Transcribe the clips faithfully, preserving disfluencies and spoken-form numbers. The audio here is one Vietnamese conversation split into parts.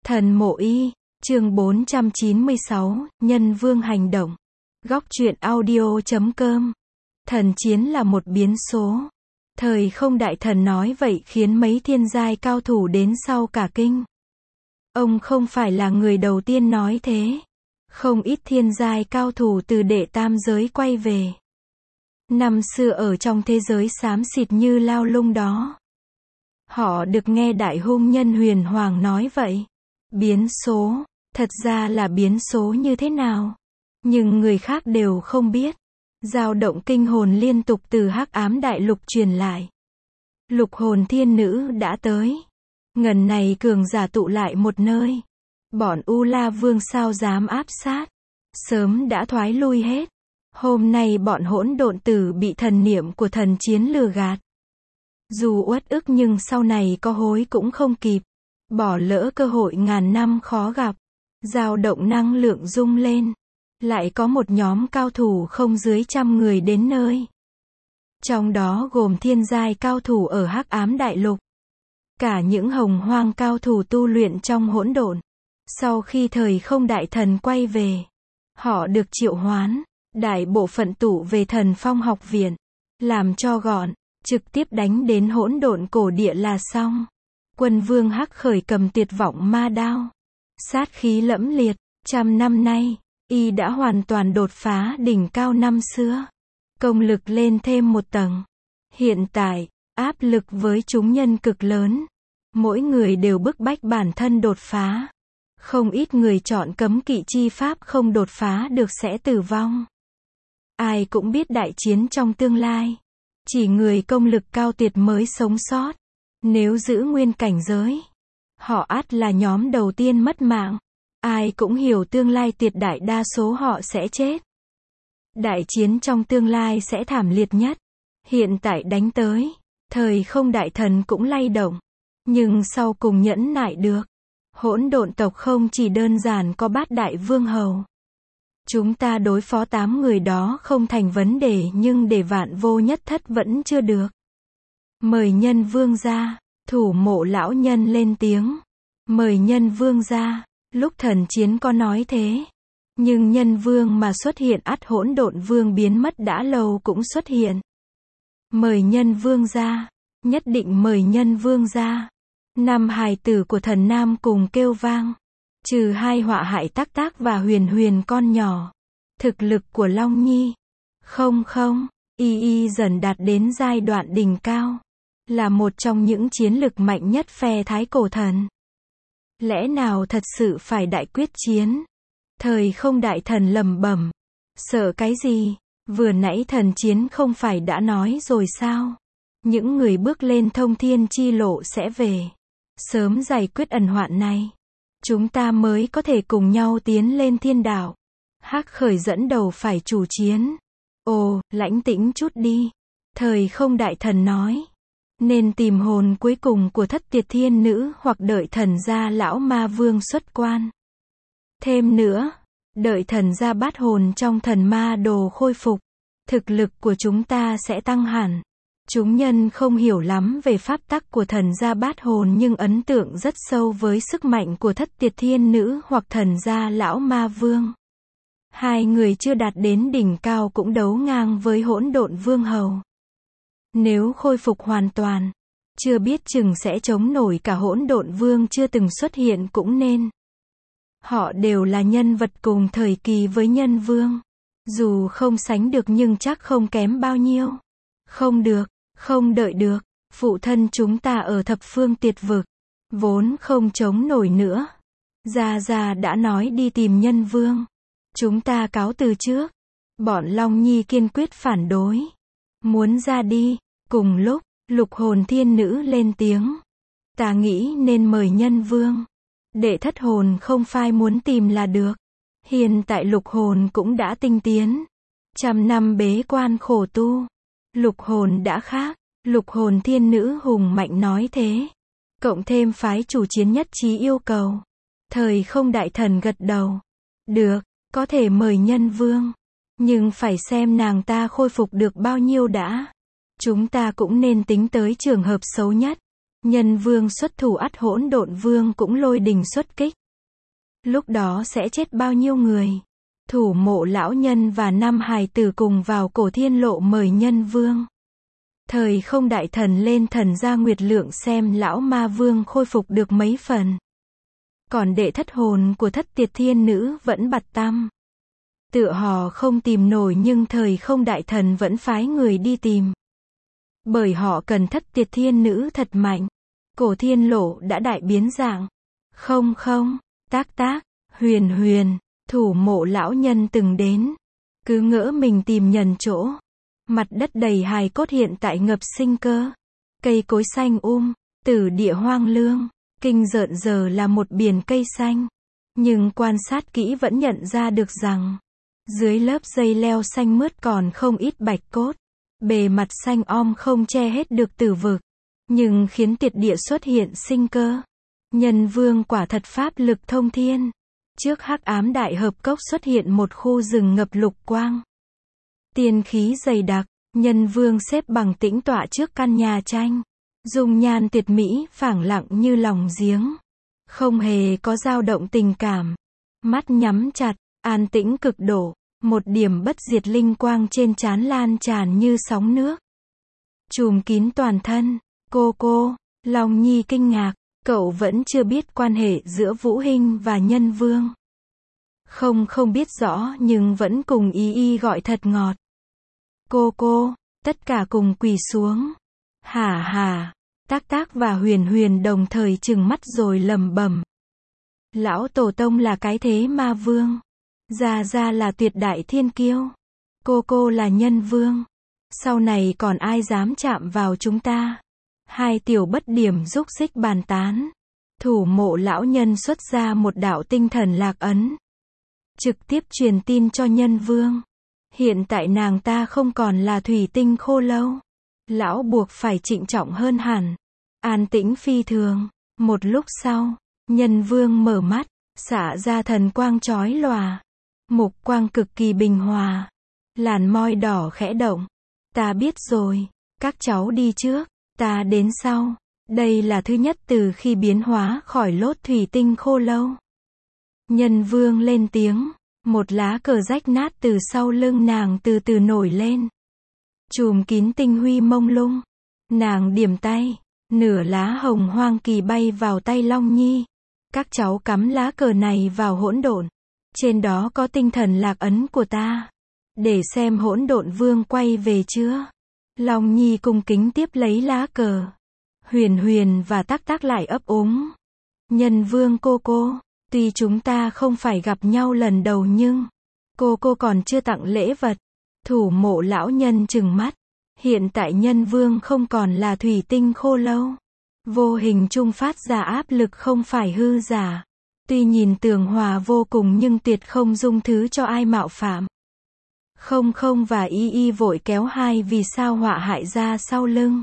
Thần Mộ Y, chương bốn trăm chín mươi sáu, Nhân Vương hành động. Góc truyện audio chấm com. Thần chiến là một biến số. Thời không đại thần nói vậy khiến mấy thiên giai cao thủ đến sau cả kinh. Ông không phải là người đầu tiên nói thế. Không ít thiên giai cao thủ từ đệ tam giới quay về. Năm xưa ở trong thế giới xám xịt như lao lung đó. Họ được nghe đại hung nhân huyền hoàng nói vậy. Biến số, thật ra là biến số như thế nào? Nhưng người khác đều không biết. Dao động kinh hồn liên tục từ hắc ám đại lục truyền lại. Lục hồn thiên nữ đã tới. Ngần này cường giả tụ lại một nơi. Bọn U La Vương sao dám áp sát. Sớm đã thoái lui hết. Hôm nay bọn hỗn độn tử bị thần niệm của thần chiến lừa gạt. Dù uất ức nhưng sau này có hối cũng không kịp. Bỏ lỡ cơ hội ngàn năm khó gặp. Dao động năng lượng rung lên. Lại có một nhóm cao thủ không dưới trăm người đến nơi. Trong đó gồm thiên giai cao thủ ở hắc ám đại lục. Cả những hồng hoang cao thủ tu luyện trong hỗn độn. Sau khi thời không đại thần quay về, họ được triệu hoán. Đại bộ phận tụ về thần phong học viện. Làm cho gọn, trực tiếp đánh đến hỗn độn cổ địa là xong. Quân vương hắc khởi cầm tuyệt vọng ma đao. Sát khí lẫm liệt, trăm năm nay, y đã hoàn toàn đột phá đỉnh cao năm xưa. Công lực lên thêm một tầng. Hiện tại, áp lực với chúng nhân cực lớn. Mỗi người đều bức bách bản thân đột phá. Không ít người chọn cấm kỵ chi pháp không đột phá được sẽ tử vong. Ai cũng biết đại chiến trong tương lai. Chỉ người công lực cao tuyệt mới sống sót. Nếu giữ nguyên cảnh giới, họ ắt là nhóm đầu tiên mất mạng. Ai cũng hiểu tương lai tuyệt đại đa số họ sẽ chết. Đại chiến trong tương lai sẽ thảm liệt nhất. Hiện tại đánh tới, thời không đại thần cũng lay động. Nhưng sau cùng nhẫn nại được. Hỗn độn tộc không chỉ đơn giản có bát đại vương hầu. Chúng ta đối phó tám người đó không thành vấn đề nhưng để vạn vô nhất thất vẫn chưa được. Mời Nhân Vương ra, thủ mộ lão nhân lên tiếng. Mời Nhân Vương ra, lúc thần chiến có nói thế. Nhưng Nhân Vương mà xuất hiện ắt hỗn độn vương biến mất đã lâu cũng xuất hiện. Mời Nhân Vương ra, nhất định mời Nhân Vương ra. Năm hài tử của thần nam cùng kêu vang. Trừ hai họa hại Tác Tác và Huyền Huyền con nhỏ. Thực lực của Long Nhi. Không không, y y dần đạt đến giai đoạn đỉnh cao. Là một trong những chiến lực mạnh nhất phe Thái Cổ Thần. Lẽ nào thật sự phải đại quyết chiến? Thời không đại thần lẩm bẩm. Sợ cái gì? Vừa nãy thần chiến không phải đã nói rồi sao? Những người bước lên thông thiên chi lộ sẽ về. Sớm giải quyết ẩn hoạn này. Chúng ta mới có thể cùng nhau tiến lên thiên đạo. Hắc khởi dẫn đầu phải chủ chiến. Ồ, lãnh tĩnh chút đi. Thời không đại thần nói. Nên tìm hồn cuối cùng của thất tiệt thiên nữ hoặc đợi thần gia lão ma vương xuất quan. Thêm nữa, đợi thần gia bát hồn trong thần ma đồ khôi phục. Thực lực của chúng ta sẽ tăng hẳn. Chúng nhân không hiểu lắm về pháp tắc của thần gia bát hồn nhưng ấn tượng rất sâu với sức mạnh của thất tiệt thiên nữ hoặc thần gia lão ma vương. Hai người chưa đạt đến đỉnh cao cũng đấu ngang với hỗn độn vương hầu. Nếu khôi phục hoàn toàn, chưa biết chừng sẽ chống nổi cả hỗn độn vương chưa từng xuất hiện cũng nên. Họ đều là nhân vật cùng thời kỳ với nhân vương. Dù không sánh được nhưng chắc không kém bao nhiêu. Không được, không đợi được. Phụ thân chúng ta ở thập phương tiệt vực. Vốn không chống nổi nữa. Gia Gia đã nói đi tìm nhân vương. Chúng ta cáo từ trước. Bọn Long Nhi kiên quyết phản đối. Muốn ra đi. Cùng lúc, lục hồn thiên nữ lên tiếng. Ta nghĩ nên mời nhân vương. Đệ thất hồn không phai muốn tìm là được. Hiện tại lục hồn cũng đã tinh tiến. Trăm năm bế quan khổ tu. Lục hồn đã khác. Lục hồn thiên nữ hùng mạnh nói thế. Cộng thêm phái chủ chiến nhất trí yêu cầu. Thời không đại thần gật đầu. Được, có thể mời nhân vương. Nhưng phải xem nàng ta khôi phục được bao nhiêu đã. Chúng ta cũng nên tính tới trường hợp xấu nhất. Nhân vương xuất thủ ắt hỗn độn vương cũng lôi đình xuất kích. Lúc đó sẽ chết bao nhiêu người? Thủ mộ lão nhân và năm hài tử cùng vào cổ thiên lộ mời nhân vương. Thời không đại thần lên thần gia nguyệt lượng xem lão ma vương khôi phục được mấy phần. Còn đệ thất hồn của thất tiệt thiên nữ vẫn bặt tăm. Tựa họ không tìm nổi nhưng thời không đại thần vẫn phái người đi tìm. Bởi họ cần thất tiệt thiên nữ thật mạnh. Cổ thiên lộ đã đại biến dạng. Không không, tác tác, huyền huyền, thủ mộ lão nhân từng đến. Cứ ngỡ mình tìm nhầm chỗ. Mặt đất đầy hài cốt hiện tại ngập sinh cơ. Cây cối xanh um, tử địa hoang lương. Kinh rợn giờ là một biển cây xanh. Nhưng quan sát kỹ vẫn nhận ra được rằng, dưới lớp dây leo xanh mướt còn không ít bạch cốt. Bề mặt xanh om không che hết được tử vực. Nhưng khiến tiệt địa xuất hiện sinh cơ. Nhân vương quả thật pháp lực thông thiên. Trước hắc ám đại hợp cốc xuất hiện một khu rừng ngập lục quang. Tiên khí dày đặc, nhân vương xếp bằng tĩnh tọa trước căn nhà tranh. Dung nhan tuyệt mỹ, phảng lặng như lòng giếng. Không hề có dao động tình cảm. Mắt nhắm chặt, an tĩnh cực độ. Một điểm bất diệt linh quang trên trán lan tràn như sóng nước. Trùm kín toàn thân. Cô cô, Long Nhi kinh ngạc. Cậu vẫn chưa biết quan hệ giữa Vũ Hinh và nhân vương. Không không biết rõ nhưng vẫn cùng y y gọi thật ngọt. Cô cô, tất cả cùng quỳ xuống. Hả hả, tác tác và huyền huyền đồng thời trừng mắt rồi lẩm bẩm. Lão tổ tông là cái thế ma vương. Gia Gia là tuyệt đại thiên kiêu. Cô cô là nhân vương. Sau này còn ai dám chạm vào chúng ta? Hai tiểu bất điểm rúc xích bàn tán. Thủ mộ lão nhân xuất ra một đạo tinh thần lạc ấn. Trực tiếp truyền tin cho nhân vương. Hiện tại nàng ta không còn là thủy tinh khô lâu. Lão buộc phải trịnh trọng hơn hẳn. An tĩnh phi thường. Một lúc sau, nhân vương mở mắt, xả ra thần quang chói lòa. Mục quang cực kỳ bình hòa. Làn môi đỏ khẽ động. Ta biết rồi, các cháu đi trước, ta đến sau. Đây là thứ nhất từ khi biến hóa khỏi lốt thủy tinh khô lâu. Nhân vương lên tiếng. Một lá cờ rách nát từ sau lưng nàng từ từ nổi lên. Chùm kín tinh huy mông lung. Nàng điểm tay. Nửa lá hồng hoang kỳ bay vào tay Long Nhi. Các cháu cắm lá cờ này vào hỗn độn. Trên đó có tinh thần lạc ấn của ta. Để xem hỗn độn vương quay về chưa. Long Nhi cung kính tiếp lấy lá cờ. Huyền huyền và tác tác lại ấp úng. Nhân vương cô cô. Tuy chúng ta không phải gặp nhau lần đầu nhưng cô cô còn chưa tặng lễ vật. Thủ mộ lão nhân trừng mắt. Hiện tại nhân vương không còn là thủy tinh khô lâu. Vô hình trung phát ra áp lực không phải hư giả. Tuy nhìn tường hòa vô cùng nhưng tuyệt không dung thứ cho ai mạo phạm. Không không và y y vội kéo hai vì sao họa hại ra sau lưng.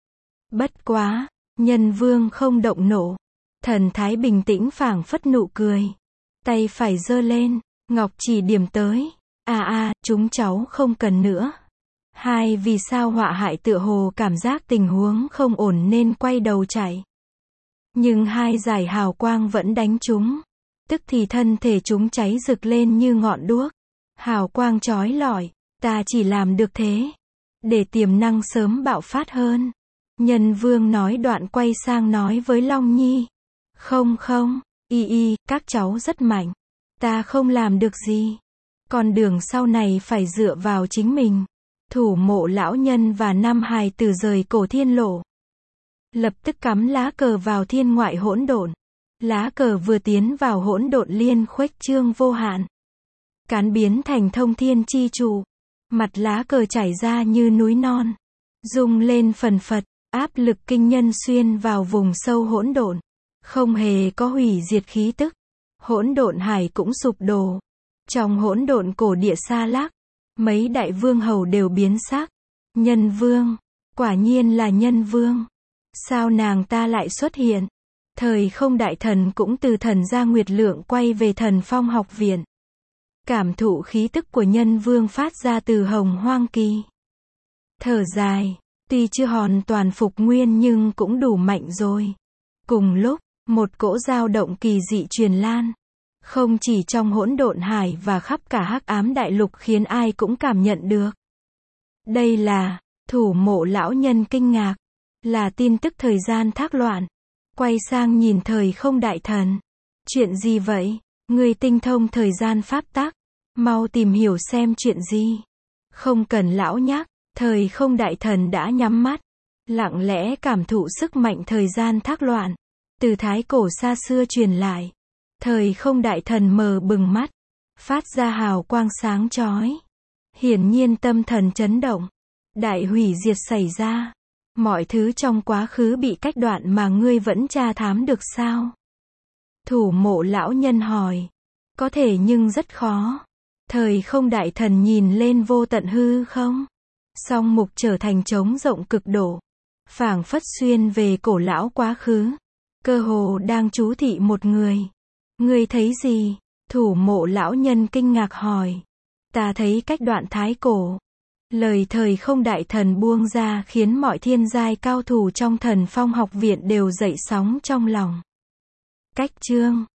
Bất quá, nhân vương không động nộ. Thần thái bình tĩnh phảng phất nụ cười. Tay phải giơ lên, ngọc chỉ điểm tới. À à, chúng cháu không cần nữa. Hai vì sao họa hại tựa hồ cảm giác tình huống không ổn nên quay đầu chạy. Nhưng hai dải hào quang vẫn đánh chúng. Tức thì thân thể chúng cháy rực lên như ngọn đuốc. Hào quang chói lọi, ta chỉ làm được thế. Để tiềm năng sớm bạo phát hơn. Nhân vương nói đoạn quay sang nói với Long Nhi. Không không, y y, các cháu rất mạnh. Ta không làm được gì. Con đường sau này phải dựa vào chính mình. Thủ mộ lão nhân và năm hài tử rời cổ thiên lộ. Lập tức cắm lá cờ vào thiên ngoại hỗn độn. Lá cờ vừa tiến vào hỗn độn liên khuếch trương vô hạn. Cán biến thành thông thiên chi trụ. Mặt lá cờ chảy ra như núi non. Rung lên phần phật, áp lực kinh nhân xuyên vào vùng sâu hỗn độn. Không hề có hủy diệt khí tức. Hỗn độn hải cũng sụp đổ. Trong hỗn độn cổ địa xa lắc, mấy đại vương hầu đều biến sắc. Nhân vương, quả nhiên là nhân vương. Sao nàng ta lại xuất hiện? Thời không đại thần cũng từ thần gia nguyệt lượng quay về thần phong học viện. Cảm thụ khí tức của nhân vương phát ra từ hồng hoang kỳ. Thở dài, Tuy chưa hoàn toàn phục nguyên nhưng cũng đủ mạnh rồi. Cùng lúc, một cỗ dao động kỳ dị truyền lan. Không chỉ trong hỗn độn hải và khắp cả hắc ám đại lục khiến ai cũng cảm nhận được. Đây là, thủ mộ lão nhân kinh ngạc. Là tin tức thời gian thác loạn. Quay sang nhìn thời không đại thần. Chuyện gì vậy? Người tinh thông thời gian pháp tắc. Mau tìm hiểu xem chuyện gì. Không cần lão nhắc, thời không đại thần đã nhắm mắt. Lặng lẽ cảm thụ sức mạnh thời gian thác loạn. Từ thái cổ xa xưa truyền lại. Thời không đại thần mờ bừng mắt. Phát ra hào quang sáng chói. Hiển nhiên tâm thần chấn động. Đại hủy diệt xảy ra. Mọi thứ trong quá khứ bị cách đoạn mà ngươi vẫn tra thám được sao? Thủ mộ lão nhân hỏi. Có thể nhưng rất khó. Thời không đại thần nhìn lên vô tận hư không? Song mục trở thành trống rộng cực độ. Phảng phất xuyên về cổ lão quá khứ. Cơ hồ đang chú thị một người. Ngươi thấy gì? Thủ mộ lão nhân kinh ngạc hỏi. Ta thấy cách đoạn thái cổ. Lời thời không đại thần buông ra khiến mọi thiên giai cao thủ trong thần phong học viện đều dậy sóng trong lòng. Cách chương